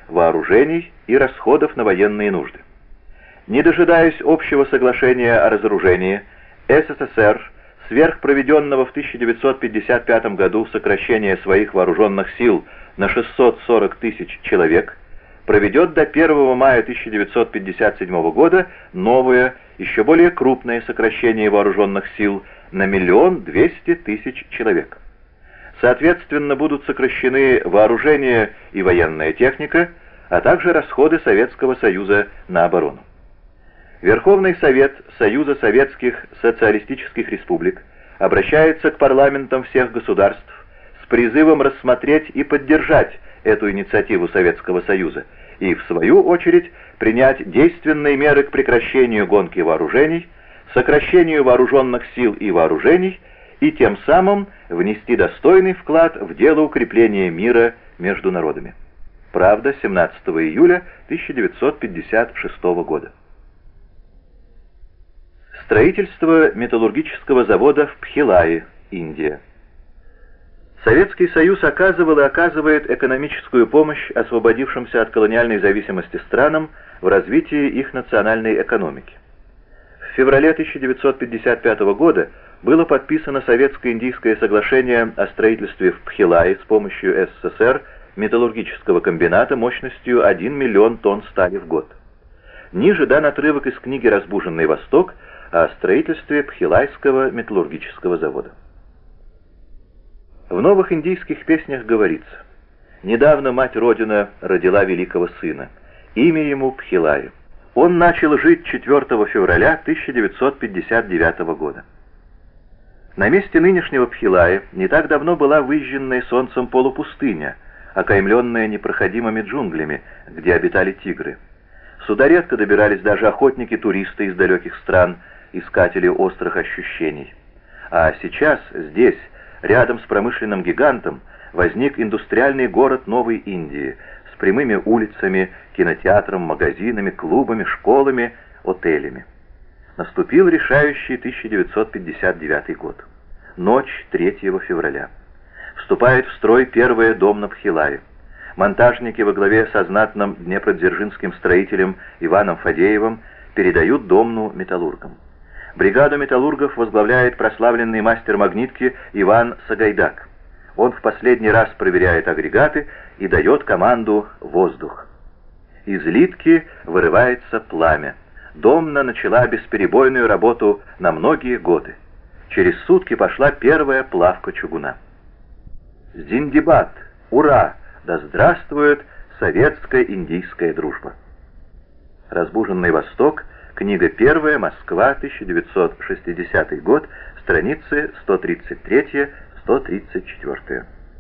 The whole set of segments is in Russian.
вооружений и расходов на военные нужды. Не дожидаясь общего соглашения о разоружении, СССР, сверх проведенного в 1955 году сокращения своих вооруженных сил на 640 тысяч человек, проведет до 1 мая 1957 года новое, еще более крупное сокращение вооруженных сил на 1 200 000 человек. Соответственно, будут сокращены вооружение и военная техника, а также расходы Советского Союза на оборону. Верховный Совет Союза Советских Социалистических Республик обращается к парламентам всех государств с призывом рассмотреть и поддержать эту инициативу Советского Союза и, в свою очередь, принять действенные меры к прекращению гонки вооружений, сокращению вооруженных сил и вооружений и тем самым внести достойный вклад в дело укрепления мира между народами. Правда, 17 июля 1956 года. Строительство металлургического завода в Бхилае, Индия. Советский Союз оказывал и оказывает экономическую помощь освободившимся от колониальной зависимости странам в развитии их национальной экономики. В феврале 1955 года было подписано Советско-Индийское соглашение о строительстве в Бхилае с помощью СССР металлургического комбината мощностью 1 миллион тонн стали в год. Ниже дан отрывок из книги «Разбуженный Восток» о строительстве Бхилайского металлургического завода. В новых индийских песнях говорится: «Недавно мать-родина родила великого сына, имя ему Бхилай. Он начал жить 4 февраля 1959 года». На месте нынешнего Бхилая не так давно была выжженная солнцем полупустыня, окаймленная непроходимыми джунглями, где обитали тигры. Сюда редко добирались даже охотники-туристы из далеких стран, искатели острых ощущений. А сейчас здесь, рядом с промышленным гигантом, возник индустриальный город Новой Индии с прямыми улицами, кинотеатром, магазинами, клубами, школами, отелями. Наступил решающий 1959 год. Ночь 3 февраля. Вступает в строй первая дом на Бхилае. Монтажники во главе со знатным днепродзержинским строителем Иваном Фадеевым передают Домну металлургам. Бригаду металлургов возглавляет прославленный мастер магнитки Иван Сагайдак. Он в последний раз проверяет агрегаты и дает команду «Воздух». Из литки вырывается пламя. Домна начала бесперебойную работу на многие годы. Через сутки пошла первая плавка чугуна. Зиндибад! Ура! Да здравствует советско-индийская дружба! «Разбуженный Восток», книга 1, Москва, 1960 год, страницы 133-134.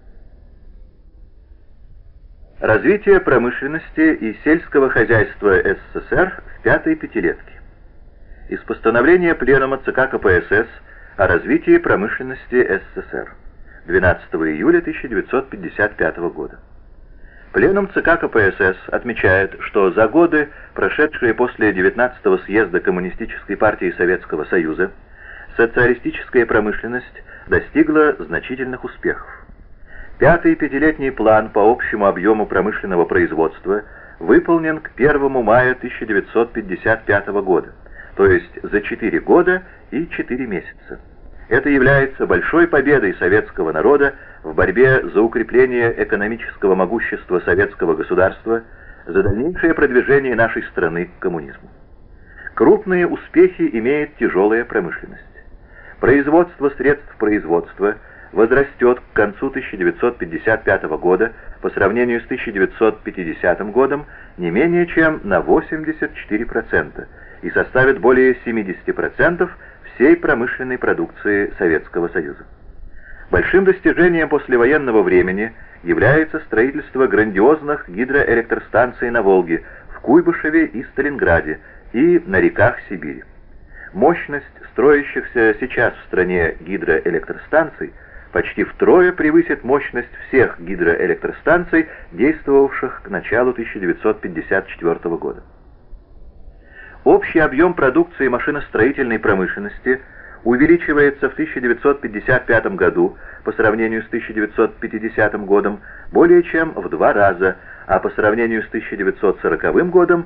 Развитие промышленности и сельского хозяйства СССР в пятой пятилетке. Из постановления Пленума ЦК КПСС о развитии промышленности СССР 12 июля 1955 года. Пленум ЦК КПСС отмечает, что за годы, прошедшие после 19-го съезда Коммунистической партии Советского Союза, социалистическая промышленность достигла значительных успехов. Пятый пятилетний план по общему объему промышленного производства выполнен к 1 мая 1955 года, то есть за 4 года и 4 месяца. Это является большой победой советского народа в борьбе за укрепление экономического могущества советского государства, за дальнейшее продвижение нашей страны к коммунизму. Крупные успехи имеет тяжелая промышленность. Производство средств производства возрастет к концу 1955 года по сравнению с 1950 годом не менее чем на 84% и составит более 70% всей промышленной продукции Советского Союза. Большим достижением послевоенного времени является строительство грандиозных гидроэлектростанций на Волге, в Куйбышеве и Сталинграде и на реках Сибири. Мощность строящихся сейчас в стране гидроэлектростанций почти втрое превысит мощность всех гидроэлектростанций, действовавших к началу 1954 года. Общий объем продукции машиностроительной промышленности увеличивается в 1955 году по сравнению с 1950 годом более чем в 2 раза, а по сравнению с 1940 годом